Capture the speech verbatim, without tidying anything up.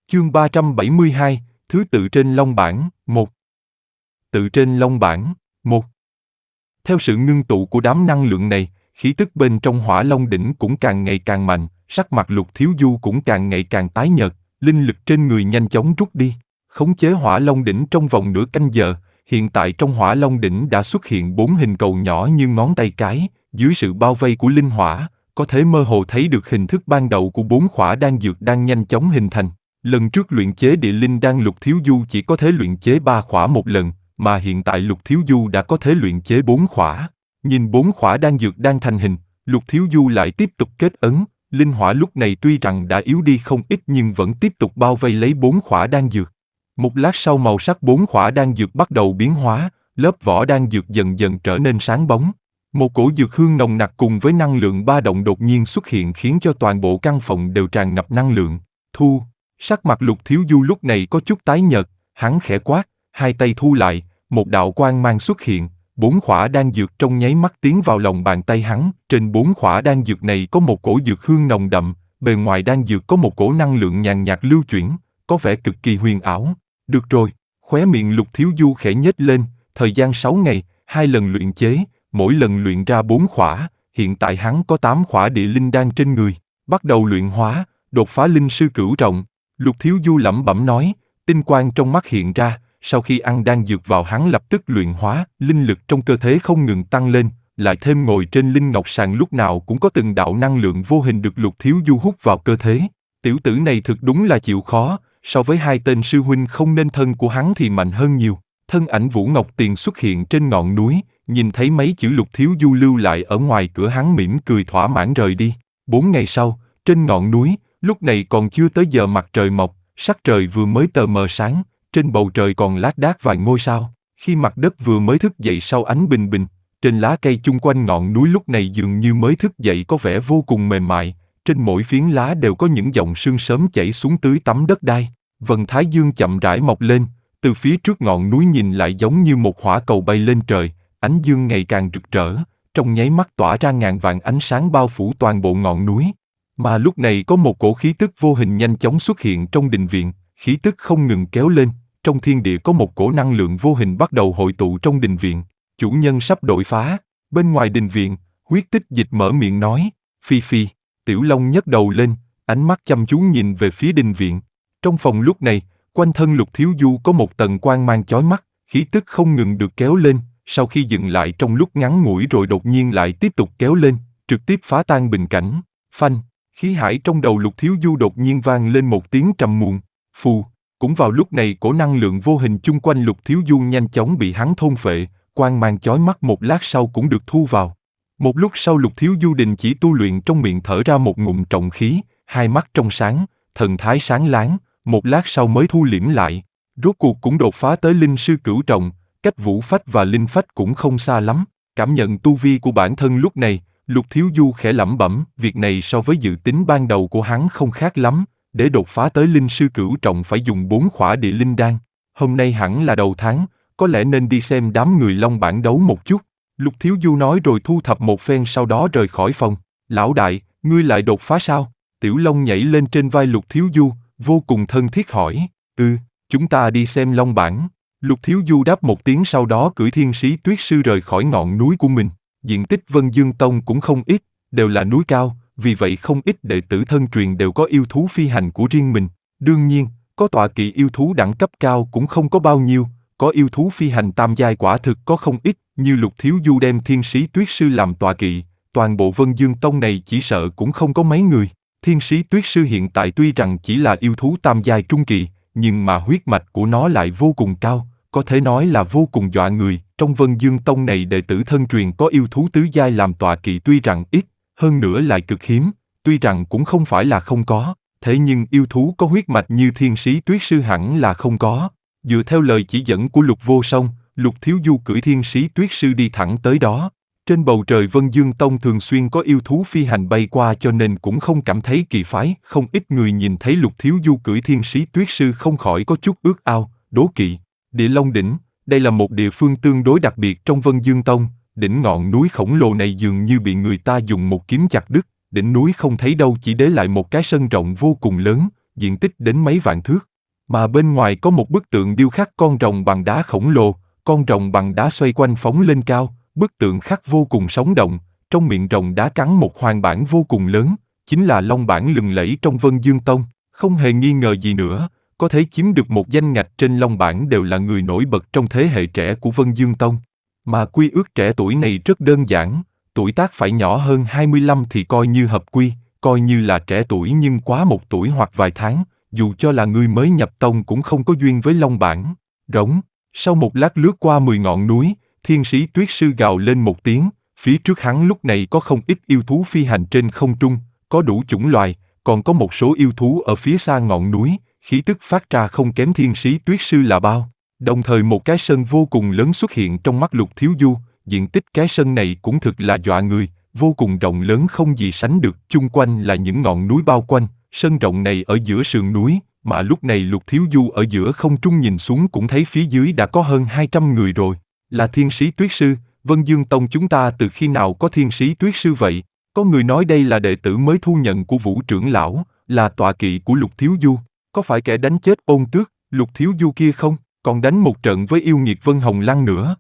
Chương ba trăm bảy mươi hai, Thứ tự trên Long Bản, một. Tự trên Long Bản, một. Theo sự ngưng tụ của đám năng lượng này, khí tức bên trong Hỏa Long đỉnh cũng càng ngày càng mạnh, sắc mặt Lục Thiếu Du cũng càng ngày càng tái nhợt, linh lực trên người nhanh chóng rút đi. Khống chế Hỏa Long đỉnh trong vòng nửa canh giờ, hiện tại trong Hỏa Long đỉnh đã xuất hiện bốn hình cầu nhỏ như ngón tay cái, dưới sự bao vây của linh hỏa, có thể mơ hồ thấy được hình thức ban đầu của bốn khỏa đan dược đang nhanh chóng hình thành. Lần trước luyện chế địa linh đan Lục Thiếu Du chỉ có thể luyện chế ba khỏa một lần, mà hiện tại Lục Thiếu Du đã có thể luyện chế bốn khỏa. Nhìn bốn khỏa đan dược đang thành hình, Lục Thiếu Du lại tiếp tục kết ấn, linh hỏa lúc này tuy rằng đã yếu đi không ít nhưng vẫn tiếp tục bao vây lấy bốn khỏa đan dược. Một lát sau màu sắc bốn khỏa đan dược bắt đầu biến hóa, lớp vỏ đan dược dần dần trở nên sáng bóng. Một cổ dược hương nồng nặc cùng với năng lượng ba động đột nhiên xuất hiện khiến cho toàn bộ căn phòng đều tràn ngập năng lượng. Thu, sắc mặt Lục Thiếu Du lúc này có chút tái nhợt, hắn khẽ quát, hai tay thu lại, một đạo quang mang xuất hiện, bốn khỏa đan dược trong nháy mắt tiến vào lòng bàn tay hắn. Trên bốn khỏa đan dược này có một cổ dược hương nồng đậm, bề ngoài đan dược có một cổ năng lượng nhàn nhạt lưu chuyển, có vẻ cực kỳ huyền ảo. Được rồi, khóe miệng Lục Thiếu Du khẽ nhếch lên, thời gian sáu ngày, hai lần luyện chế, mỗi lần luyện ra bốn khỏa, hiện tại hắn có tám khỏa địa linh đan trên người, bắt đầu luyện hóa, đột phá linh sư cửu trọng. Lục Thiếu Du lẩm bẩm nói, tinh quang trong mắt hiện ra, sau khi ăn đan dược vào hắn lập tức luyện hóa, linh lực trong cơ thể không ngừng tăng lên, lại thêm ngồi trên linh ngọc sàng lúc nào cũng có từng đạo năng lượng vô hình được Lục Thiếu Du hút vào cơ thể. Tiểu tử này thực đúng là chịu khó, so với hai tên sư huynh không nên thân của hắn thì mạnh hơn nhiều. Thân ảnh Vũ Ngọc Tiền xuất hiện trên ngọn núi, nhìn thấy mấy chữ Lục Thiếu Du lưu lại ở ngoài cửa hắn mỉm cười thỏa mãn rời đi. Bốn ngày sau, trên ngọn núi, lúc này còn chưa tới giờ mặt trời mọc, sắc trời vừa mới tờ mờ sáng, trên bầu trời còn lác đác vài ngôi sao. Khi mặt đất vừa mới thức dậy sau ánh bình bình, trên lá cây chung quanh ngọn núi lúc này dường như mới thức dậy có vẻ vô cùng mềm mại, trên mỗi phiến lá đều có những dòng sương sớm chảy xuống tưới tắm đất đai. Vầng thái dương chậm rãi mọc lên, từ phía trước ngọn núi nhìn lại giống như một hỏa cầu bay lên trời, ánh dương ngày càng rực rỡ, trong nháy mắt tỏa ra ngàn vạn ánh sáng bao phủ toàn bộ ngọn núi. Mà lúc này có một cổ khí tức vô hình nhanh chóng xuất hiện trong đình viện, khí tức không ngừng kéo lên, trong thiên địa có một cổ năng lượng vô hình bắt đầu hội tụ trong đình viện. Chủ nhân sắp đột phá. Bên ngoài đình viện, Huyết Tích Dịch mở miệng nói, Phi Phi. Tiểu Long nhấc đầu lên, ánh mắt chăm chú nhìn về phía đình viện. Trong phòng lúc này, quanh thân Lục Thiếu Du có một tầng quang mang chói mắt, khí tức không ngừng được kéo lên, sau khi dừng lại trong lúc ngắn ngủi rồi đột nhiên lại tiếp tục kéo lên, trực tiếp phá tan bình cảnh. Phanh, khí hải trong đầu Lục Thiếu Du đột nhiên vang lên một tiếng trầm muộn. Phù, cũng vào lúc này cổ năng lượng vô hình chung quanh Lục Thiếu Du nhanh chóng bị hắn thôn phệ, quang mang chói mắt một lát sau cũng được thu vào. Một lúc sau Lục Thiếu Du đình chỉ tu luyện, trong miệng thở ra một ngụm trọng khí, hai mắt trong sáng, thần thái sáng láng, một lát sau mới thu liễm lại. Rốt cuộc cũng đột phá tới linh sư cửu trọng, cách vũ phách và linh phách cũng không xa lắm. Cảm nhận tu vi của bản thân lúc này, Lục Thiếu Du khẽ lẩm bẩm, việc này so với dự tính ban đầu của hắn không khác lắm, để đột phá tới linh sư cửu trọng phải dùng bốn khỏa địa linh đan. Hôm nay hẳn là đầu tháng, có lẽ nên đi xem đám người Long Bản đấu một chút. Lục Thiếu Du nói rồi thu thập một phen sau đó rời khỏi phòng. Lão đại, ngươi lại đột phá sao? Tiểu Long nhảy lên trên vai Lục Thiếu Du, vô cùng thân thiết hỏi. Ừ, chúng ta đi xem Long Bản. Lục Thiếu Du đáp một tiếng sau đó cưỡi Thiên Sĩ Tuyết Sư rời khỏi ngọn núi của mình. Diện tích Vân Dương Tông cũng không ít, đều là núi cao, vì vậy không ít đệ tử thân truyền đều có yêu thú phi hành của riêng mình. Đương nhiên, có tọa kỵ yêu thú đẳng cấp cao cũng không có bao nhiêu, có yêu thú phi hành tam giai quả thực có không ít, như Lục Thiếu Du đem Thiên Sĩ Tuyết Sư làm tọa kỵ, toàn bộ Vân Dương Tông này chỉ sợ cũng không có mấy người. Thiên Sĩ Tuyết Sư hiện tại tuy rằng chỉ là yêu thú tam giai trung kỳ, nhưng mà huyết mạch của nó lại vô cùng cao, có thể nói là vô cùng dọa người. Trong Vân Dương Tông này đệ tử thân truyền có yêu thú tứ giai làm tọa kỵ tuy rằng ít, hơn nữa lại cực hiếm, tuy rằng cũng không phải là không có, thế nhưng yêu thú có huyết mạch như Thiên Sĩ Tuyết Sư hẳn là không có. Dựa theo lời chỉ dẫn của Lục Vô Song, Lục Thiếu Du cưỡi Thiên Sĩ Tuyết Sư đi thẳng tới đó. Trên bầu trời Vân Dương Tông thường xuyên có yêu thú phi hành bay qua cho nên cũng không cảm thấy kỳ phái. Không ít người nhìn thấy Lục Thiếu Du cưỡi Thiên Sĩ Tuyết Sư không khỏi có chút ước ao, đố kỵ. Địa Long Đỉnh, đây là một địa phương tương đối đặc biệt trong Vân Dương Tông. Đỉnh ngọn núi khổng lồ này dường như bị người ta dùng một kiếm chặt đứt. Đỉnh núi không thấy đâu, chỉ để lại một cái sân rộng vô cùng lớn, diện tích đến mấy vạn thước. Mà bên ngoài có một bức tượng điêu khắc con rồng bằng đá khổng lồ, con rồng bằng đá xoay quanh phóng lên cao, bức tượng khắc vô cùng sống động, trong miệng rồng đá cắn một hoàng bản vô cùng lớn, chính là long bản lừng lẫy trong Vân Dương Tông, không hề nghi ngờ gì nữa, có thể chiếm được một danh ngạch trên long bản đều là người nổi bật trong thế hệ trẻ của Vân Dương Tông. Mà quy ước trẻ tuổi này rất đơn giản, tuổi tác phải nhỏ hơn hai mươi lăm thì coi như hợp quy, coi như là trẻ tuổi nhưng quá một tuổi hoặc vài tháng, dù cho là người mới nhập tông cũng không có duyên với long bản. Rống, sau một lát lướt qua mười ngọn núi, thiên sĩ tuyết sư gào lên một tiếng, phía trước hắn lúc này có không ít yêu thú phi hành trên không trung, có đủ chủng loài, còn có một số yêu thú ở phía xa ngọn núi, khí tức phát ra không kém thiên sĩ tuyết sư là bao. Đồng thời một cái sân vô cùng lớn xuất hiện trong mắt Lục Thiếu Du, diện tích cái sân này cũng thực là dọa người, vô cùng rộng lớn không gì sánh được, chung quanh là những ngọn núi bao quanh, sân rộng này ở giữa sườn núi, mà lúc này Lục Thiếu Du ở giữa không trung nhìn xuống cũng thấy phía dưới đã có hơn hai trăm người rồi, là thiên sĩ tuyết sư, Vân Dương Tông chúng ta từ khi nào có thiên sĩ tuyết sư vậy? Có người nói đây là đệ tử mới thu nhận của Vũ trưởng lão, là tọa kỵ của Lục Thiếu Du, có phải kẻ đánh chết Ôn Tước, Lục Thiếu Du kia không? Còn đánh một trận với yêu nghiệt Vân Hồng Lăng nữa.